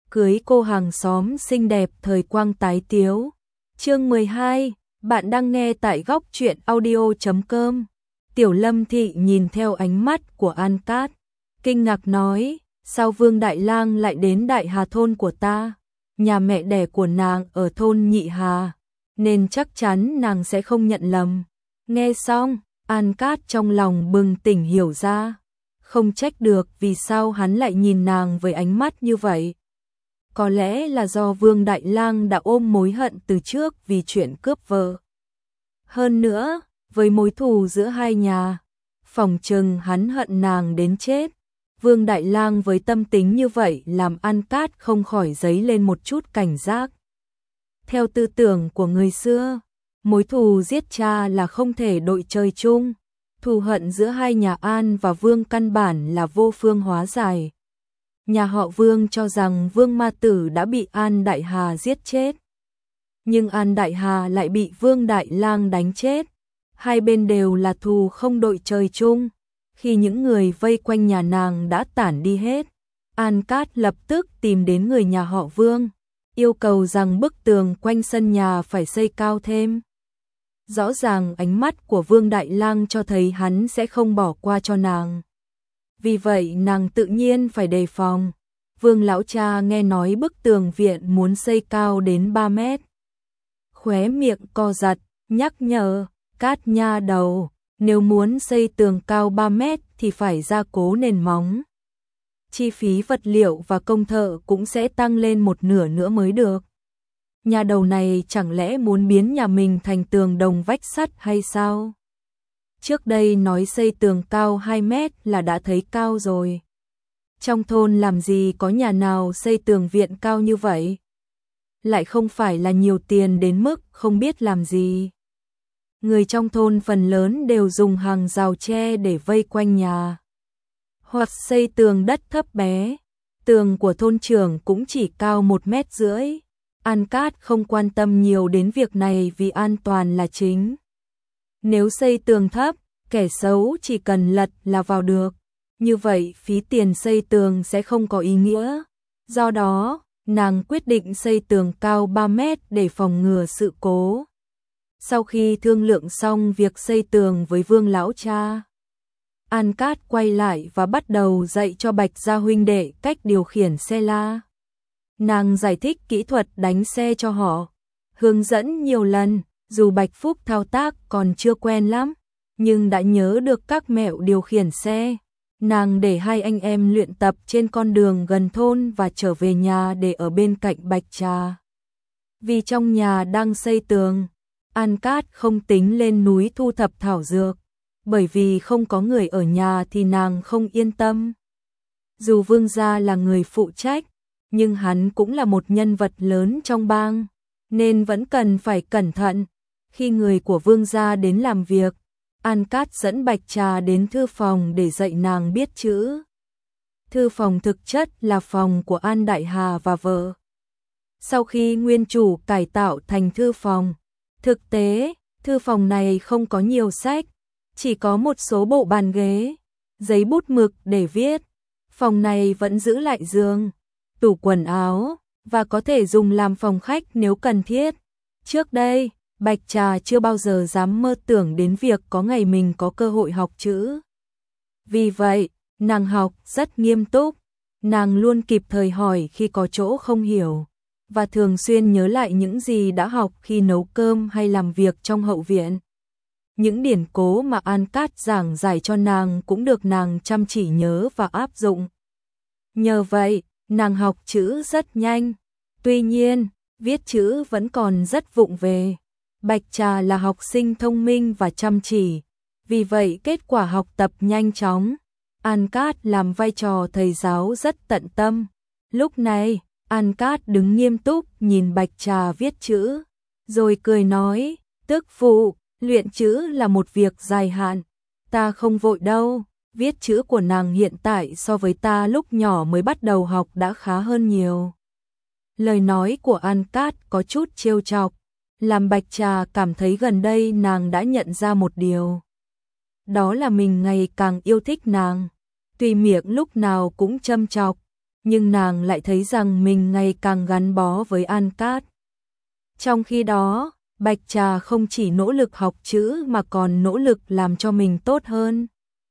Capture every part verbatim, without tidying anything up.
cưới cô hàng xóm xinh đẹp thời quang tái tiếu. Chương mười hai, bạn đang nghe tại góc truyện audio chấm com. Tiểu Lâm Thị nhìn theo ánh mắt của An Cát, kinh ngạc nói, sao Vương Đại Lang lại đến Đại Hà thôn của ta? Nhà mẹ đẻ của nàng ở thôn Nhị Hà, nên chắc chắn nàng sẽ không nhận lầm. Nghe xong, An Cát trong lòng bừng tỉnh hiểu ra, không trách được vì sao hắn lại nhìn nàng với ánh mắt như vậy. Có lẽ là do Vương Đại Lang đã ôm mối hận từ trước vì chuyện cướp vợ. Hơn nữa, với mối thù giữa hai nhà, phỏng chừng hắn hận nàng đến chết. Vương Đại Lang với tâm tính như vậy làm An Cát không khỏi dấy lên một chút cảnh giác. Theo tư tưởng của người xưa, mối thù giết cha là không thể đội trời chung. Thù hận giữa hai nhà An và Vương căn bản là vô phương hóa giải. Nhà họ Vương cho rằng Vương Ma Tử đã bị An Đại Hà giết chết. Nhưng An Đại Hà lại bị Vương Đại Lang đánh chết. Hai bên đều là thù không đội trời chung. Khi những người vây quanh nhà nàng đã tản đi hết, An Cát lập tức tìm đến người nhà họ Vương, yêu cầu rằng bức tường quanh sân nhà phải xây cao thêm. Rõ ràng ánh mắt của Vương Đại Lang cho thấy hắn sẽ không bỏ qua cho nàng. Vì vậy nàng tự nhiên phải đề phòng. Vương lão cha nghe nói bức tường viện muốn xây cao đến ba mét. Khóe miệng co giật, nhắc nhở, Cát nha đầu, nếu muốn xây tường cao ba mét thì phải gia cố nền móng. Chi phí vật liệu và công thợ cũng sẽ tăng lên một nửa nữa mới được. Nhà đầu này chẳng lẽ muốn biến nhà mình thành tường đồng vách sắt hay sao? Trước đây nói xây tường cao hai mét là đã thấy cao rồi. Trong thôn làm gì có nhà nào xây tường viện cao như vậy? Lại không phải là nhiều tiền đến mức không biết làm gì. Người trong thôn phần lớn đều dùng hàng rào tre để vây quanh nhà. Hoặc xây tường đất thấp bé. Tường của thôn trưởng cũng chỉ cao một mét rưỡi. An Cát không quan tâm nhiều đến việc này vì an toàn là chính. Nếu xây tường thấp, kẻ xấu chỉ cần lật là vào được. Như vậy phí tiền xây tường sẽ không có ý nghĩa. Do đó, nàng quyết định xây tường cao ba mét để phòng ngừa sự cố. Sau khi thương lượng xong việc xây tường với Vương lão cha, An Cát quay lại và bắt đầu dạy cho Bạch gia huynh đệ cách điều khiển xe la. Nàng giải thích kỹ thuật đánh xe cho họ, hướng dẫn nhiều lần, dù Bạch Phúc thao tác còn chưa quen lắm, nhưng đã nhớ được các mẹo điều khiển xe. Nàng để hai anh em luyện tập trên con đường gần thôn và trở về nhà để ở bên cạnh Bạch Trà. Vì trong nhà đang xây tường, An Cát không tính lên núi thu thập thảo dược, bởi vì không có người ở nhà thì nàng không yên tâm. Dù Vương gia là người phụ trách, nhưng hắn cũng là một nhân vật lớn trong bang, nên vẫn cần phải cẩn thận. Khi người của Vương gia đến làm việc, An Cát dẫn Bạch Trà đến thư phòng để dạy nàng biết chữ. Thư phòng thực chất là phòng của An Đại Hà và vợ. Sau khi nguyên chủ cải tạo thành thư phòng, thực tế, thư phòng này không có nhiều sách, chỉ có một số bộ bàn ghế, giấy bút mực để viết. Phòng này vẫn giữ lại giường, tủ quần áo, và có thể dùng làm phòng khách nếu cần thiết. Trước đây, Bạch Trà chưa bao giờ dám mơ tưởng đến việc có ngày mình có cơ hội học chữ. Vì vậy, nàng học rất nghiêm túc, nàng luôn kịp thời hỏi khi có chỗ không hiểu, và thường xuyên nhớ lại những gì đã học khi nấu cơm hay làm việc trong hậu viện. Những điển cố mà An Cát giảng giải cho nàng cũng được nàng chăm chỉ nhớ và áp dụng. Nhờ vậy, nàng học chữ rất nhanh. Tuy nhiên, viết chữ vẫn còn rất vụng về. Bạch Trà là học sinh thông minh và chăm chỉ, vì vậy kết quả học tập nhanh chóng. An Cát làm vai trò thầy giáo rất tận tâm. Lúc này, An Cát đứng nghiêm túc nhìn Bạch Trà viết chữ, rồi cười nói, tức phụ, luyện chữ là một việc dài hạn, ta không vội đâu. Viết chữ của nàng hiện tại so với ta lúc nhỏ mới bắt đầu học đã khá hơn nhiều. Lời nói của An Cát có chút trêu chọc, làm Bạch Trà cảm thấy gần đây nàng đã nhận ra một điều. Đó là mình ngày càng yêu thích nàng, tuy miệng lúc nào cũng châm chọc, nhưng nàng lại thấy rằng mình ngày càng gắn bó với An Cát. Trong khi đó, Bạch Trà không chỉ nỗ lực học chữ mà còn nỗ lực làm cho mình tốt hơn.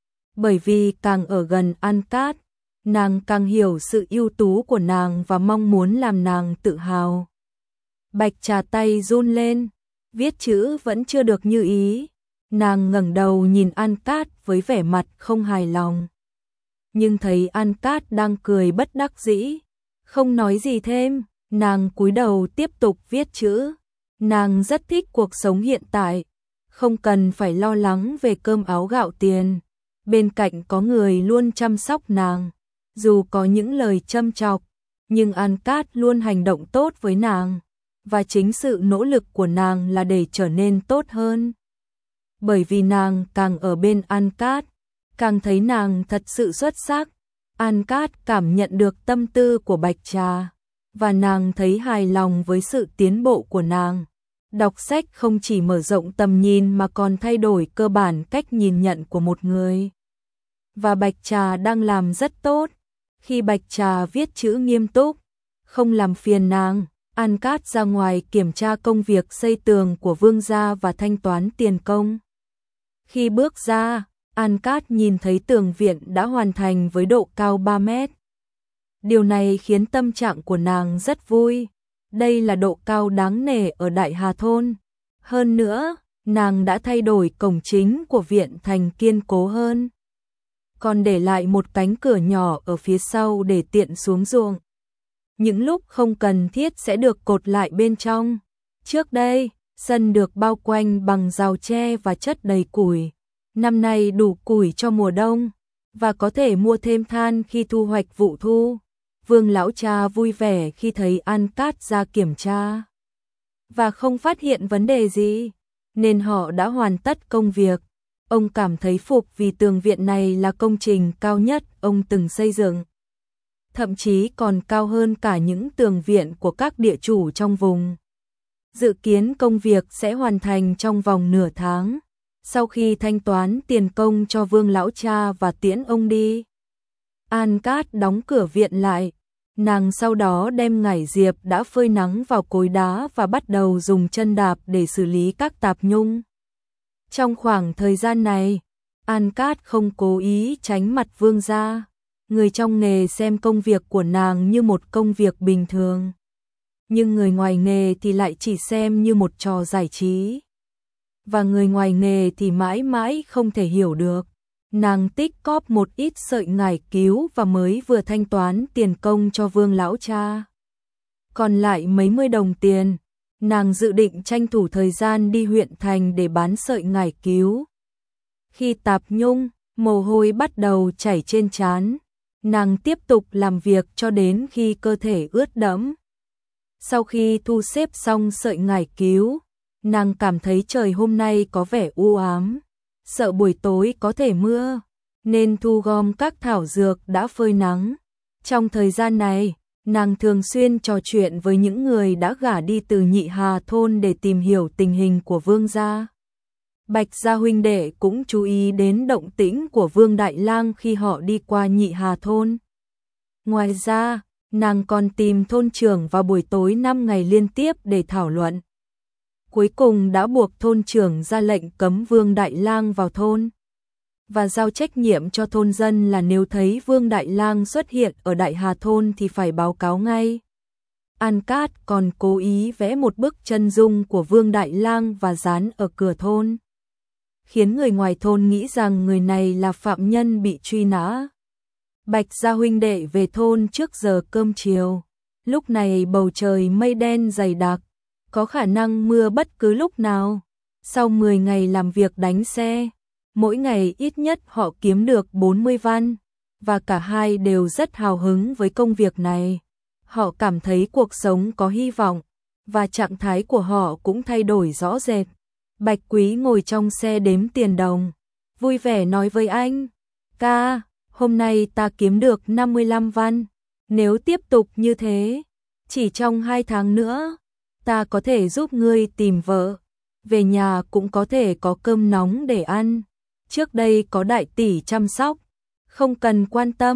Bởi vì càng ở gần An Cát, nàng càng hiểu sự ưu tú của nàng và mong muốn làm nàng tự hào. Bạch Trà tay run lên, viết chữ vẫn chưa được như ý. Nàng ngẩng đầu nhìn An Cát với vẻ mặt không hài lòng. Nhưng thấy An Cát đang cười bất đắc dĩ, không nói gì thêm, nàng cúi đầu tiếp tục viết chữ. Nàng rất thích cuộc sống hiện tại, không cần phải lo lắng về cơm áo gạo tiền. Bên cạnh có người luôn chăm sóc nàng, dù có những lời châm chọc, nhưng An Cát luôn hành động tốt với nàng, và chính sự nỗ lực của nàng là để trở nên tốt hơn. Bởi vì nàng càng ở bên An Cát, càng thấy nàng thật sự xuất sắc. An Cát cảm nhận được tâm tư của Bạch Trà, và nàng thấy hài lòng với sự tiến bộ của nàng. Đọc sách không chỉ mở rộng tầm nhìn mà còn thay đổi cơ bản cách nhìn nhận của một người. Và Bạch Trà đang làm rất tốt. Khi Bạch Trà viết chữ nghiêm túc, không làm phiền nàng, An Cát ra ngoài kiểm tra công việc xây tường của Vương gia và thanh toán tiền công. Khi bước ra, An Cát nhìn thấy tường viện đã hoàn thành với độ cao ba mét. Điều này khiến tâm trạng của nàng rất vui. Đây là độ cao đáng nể ở Đại Hà Thôn. Hơn nữa, nàng đã thay đổi cổng chính của viện thành kiên cố hơn, còn để lại một cánh cửa nhỏ ở phía sau để tiện xuống ruộng. Những lúc không cần thiết sẽ được cột lại bên trong. Trước đây, sân được bao quanh bằng rào tre và chất đầy củi. Năm nay đủ củi cho mùa đông, và có thể mua thêm than khi thu hoạch vụ thu. Vương lão cha vui vẻ khi thấy An Cát ra kiểm tra, và không phát hiện vấn đề gì, nên họ đã hoàn tất công việc. Ông cảm thấy phục vì tường viện này là công trình cao nhất ông từng xây dựng. Thậm chí còn cao hơn cả những tường viện của các địa chủ trong vùng. Dự kiến công việc sẽ hoàn thành trong vòng nửa tháng, sau khi thanh toán tiền công cho Vương lão cha và tiễn ông đi. An Cát đóng cửa viện lại, nàng sau đó đem ngải diệp đã phơi nắng vào cối đá và bắt đầu dùng chân đạp để xử lý các tạp nhung. Trong khoảng thời gian này, An Cát không cố ý tránh mặt Vương gia. Người trong nghề xem công việc của nàng như một công việc bình thường, nhưng người ngoài nghề thì lại chỉ xem như một trò giải trí. Và người ngoài nghề thì mãi mãi không thể hiểu được. Nàng tích cóp một ít sợi ngải cứu và mới vừa thanh toán tiền công cho Vương lão cha. Còn lại mấy mươi đồng tiền, nàng dự định tranh thủ thời gian đi huyện thành để bán sợi ngải cứu. Khi tạp nhung, mồ hôi bắt đầu chảy trên trán, nàng tiếp tục làm việc cho đến khi cơ thể ướt đẫm. Sau khi thu xếp xong sợi ngải cứu, nàng cảm thấy trời hôm nay có vẻ u ám, sợ buổi tối có thể mưa, nên thu gom các thảo dược đã phơi nắng. Trong thời gian này, nàng thường xuyên trò chuyện với những người đã gả đi từ Nhị Hà Thôn để tìm hiểu tình hình của Vương gia. Bạch gia huynh đệ cũng chú ý đến động tĩnh của Vương Đại Lang khi họ đi qua Nhị Hà Thôn. Ngoài ra, nàng còn tìm thôn trưởng vào buổi tối năm ngày liên tiếp để thảo luận. Cuối cùng đã buộc thôn trưởng ra lệnh cấm Vương Đại Lang vào thôn, và giao trách nhiệm cho thôn dân là nếu thấy Vương Đại Lang xuất hiện ở Đại Hà Thôn thì phải báo cáo ngay. An Cát còn cố ý vẽ một bức chân dung của Vương Đại Lang và dán ở cửa thôn, khiến người ngoài thôn nghĩ rằng người này là phạm nhân bị truy nã. Bạch gia huynh đệ về thôn trước giờ cơm chiều. Lúc này bầu trời mây đen dày đặc, có khả năng mưa bất cứ lúc nào. Sau mười ngày làm việc đánh xe, mỗi ngày ít nhất họ kiếm được bốn mươi văn, và cả hai đều rất hào hứng với công việc này. Họ cảm thấy cuộc sống có hy vọng, và trạng thái của họ cũng thay đổi rõ rệt. Bạch Quý ngồi trong xe đếm tiền đồng, vui vẻ nói với anh: "Ca, hôm nay ta kiếm được năm mươi lăm văn. Nếu tiếp tục như thế, chỉ trong hai tháng nữa, ta có thể giúp ngươi tìm vợ. Về nhà cũng có thể có cơm nóng để ăn. Trước đây có đại tỷ chăm sóc, không cần quan tâm."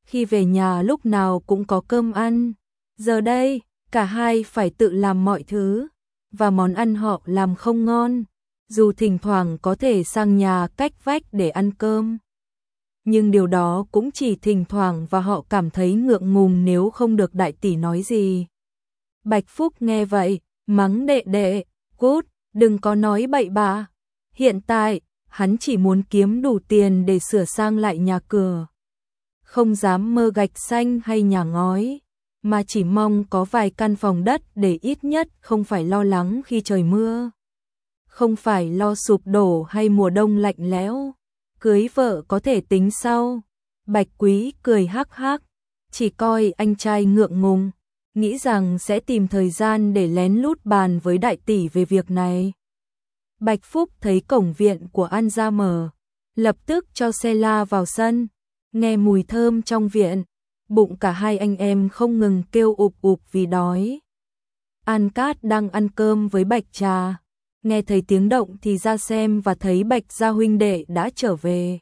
khi về nhà lúc nào cũng có cơm ăn. Giờ đây, cả hai phải tự làm mọi thứ, và món ăn họ làm không ngon, dù thỉnh thoảng có thể sang nhà cách vách để ăn cơm. Nhưng điều đó cũng chỉ thỉnh thoảng và họ cảm thấy ngượng ngùng nếu không được đại tỷ nói gì. Bạch Phúc nghe vậy, mắng đệ đệ, cút, đừng có nói bậy bạ. Hiện tại, hắn chỉ muốn kiếm đủ tiền để sửa sang lại nhà cửa. Không dám mơ gạch xanh hay nhà ngói, mà chỉ mong có vài căn phòng đất để ít nhất không phải lo lắng khi trời mưa. Không phải lo sụp đổ hay mùa đông lạnh lẽo. Cưới vợ có thể tính sau. Bạch Quý cười hắc hắc, chỉ coi anh trai ngượng ngùng, nghĩ rằng sẽ tìm thời gian để lén lút bàn với đại tỷ về việc này. Bạch Phúc thấy cổng viện của An ra mở, lập tức cho xe la vào sân, nghe mùi thơm trong viện, bụng cả hai anh em không ngừng kêu ụp ụp vì đói. An Cát đang ăn cơm với Bạch Trà, nghe thấy tiếng động thì ra xem và thấy Bạch gia huynh đệ đã trở về.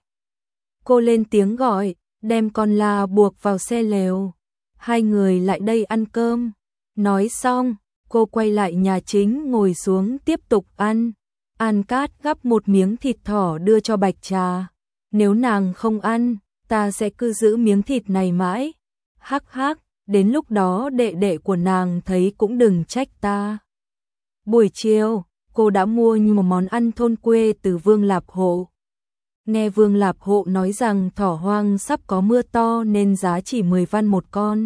Cô lên tiếng gọi, đem con la buộc vào xe lều. Hai người lại đây ăn cơm. Nói xong, cô quay lại nhà chính ngồi xuống tiếp tục ăn. An Cát gắp một miếng thịt thỏ đưa cho Bạch Trà. Nếu nàng không ăn, ta sẽ cứ giữ miếng thịt này mãi. Hắc hắc, đến lúc đó đệ đệ của nàng thấy cũng đừng trách ta. Buổi chiều, cô đã mua như một món ăn thôn quê từ Vương Lạp Hộ. Nghe Vương Lạp Hộ nói rằng thỏ hoang sắp có mưa to nên giá chỉ mười văn một con.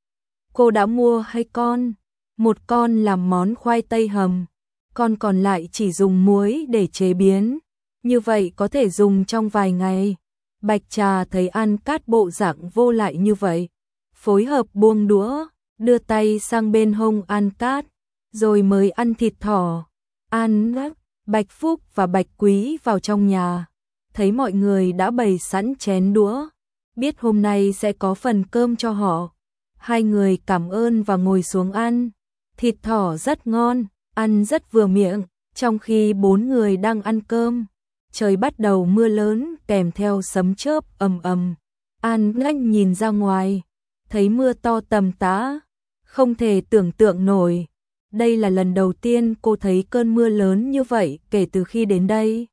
Cô đã mua hai con, một con làm món khoai tây hầm, con còn lại chỉ dùng muối để chế biến, như vậy có thể dùng trong vài ngày. Bạch Trà thấy An Cát bộ dạng vô lại như vậy, phối hợp buông đũa, đưa tay sang bên hông An Cát, rồi mới ăn thịt thỏ. An Cát, Bạch Phúc và Bạch Quý vào trong nhà, thấy mọi người đã bày sẵn chén đũa, biết hôm nay sẽ có phần cơm cho họ. Hai người cảm ơn và ngồi xuống ăn. Thịt thỏ rất ngon, ăn rất vừa miệng, trong khi bốn người đang ăn cơm. Trời bắt đầu mưa lớn kèm theo sấm chớp ầm ầm. An Ngách nhìn ra ngoài, thấy mưa to tầm tã, không thể tưởng tượng nổi. Đây là lần đầu tiên cô thấy cơn mưa lớn như vậy kể từ khi đến đây.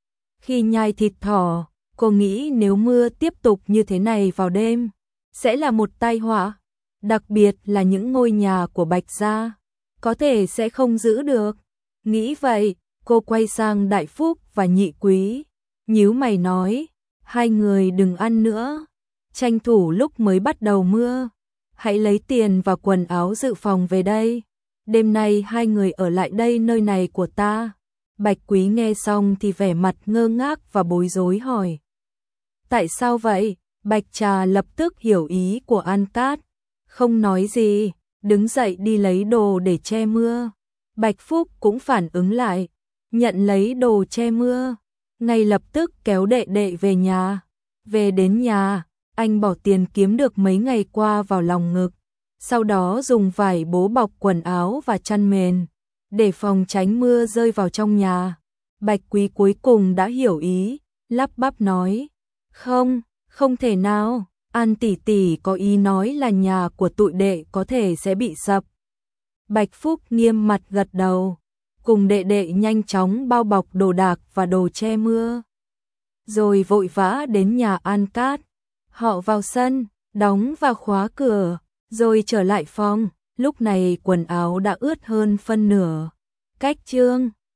Khi nhai thịt thỏ, cô nghĩ nếu mưa tiếp tục như thế này vào đêm, sẽ là một tai họa, đặc biệt là những ngôi nhà của Bạch gia, có thể sẽ không giữ được. Nghĩ vậy, cô quay sang Đại Phúc và Nhị Quý, nhíu mày nói, hai người đừng ăn nữa, tranh thủ lúc mới bắt đầu mưa, hãy lấy tiền và quần áo dự phòng về đây, đêm nay hai người ở lại đây nơi này của ta. Bạch Quý nghe xong thì vẻ mặt ngơ ngác và bối rối hỏi. Tại sao vậy? Bạch Trà lập tức hiểu ý của An Cát, không nói gì, đứng dậy đi lấy đồ để che mưa. Bạch Phúc cũng phản ứng lại, nhận lấy đồ che mưa, ngay lập tức kéo đệ đệ về nhà. Về đến nhà, anh bỏ tiền kiếm được mấy ngày qua vào lòng ngực, sau đó dùng vải bố bọc quần áo và chăn mền, để phòng tránh mưa rơi vào trong nhà. Bạch Quý cuối cùng đã hiểu ý, lắp bắp nói, không, không thể nào, An tỷ tỷ có ý nói là nhà của tụi đệ có thể sẽ bị sập. Bạch Phúc nghiêm mặt gật đầu, cùng đệ đệ nhanh chóng bao bọc đồ đạc và đồ che mưa, rồi vội vã đến nhà An Cát. Họ vào sân, đóng và khóa cửa, rồi trở lại phòng, lúc này quần áo đã ướt hơn phân nửa. Cách chương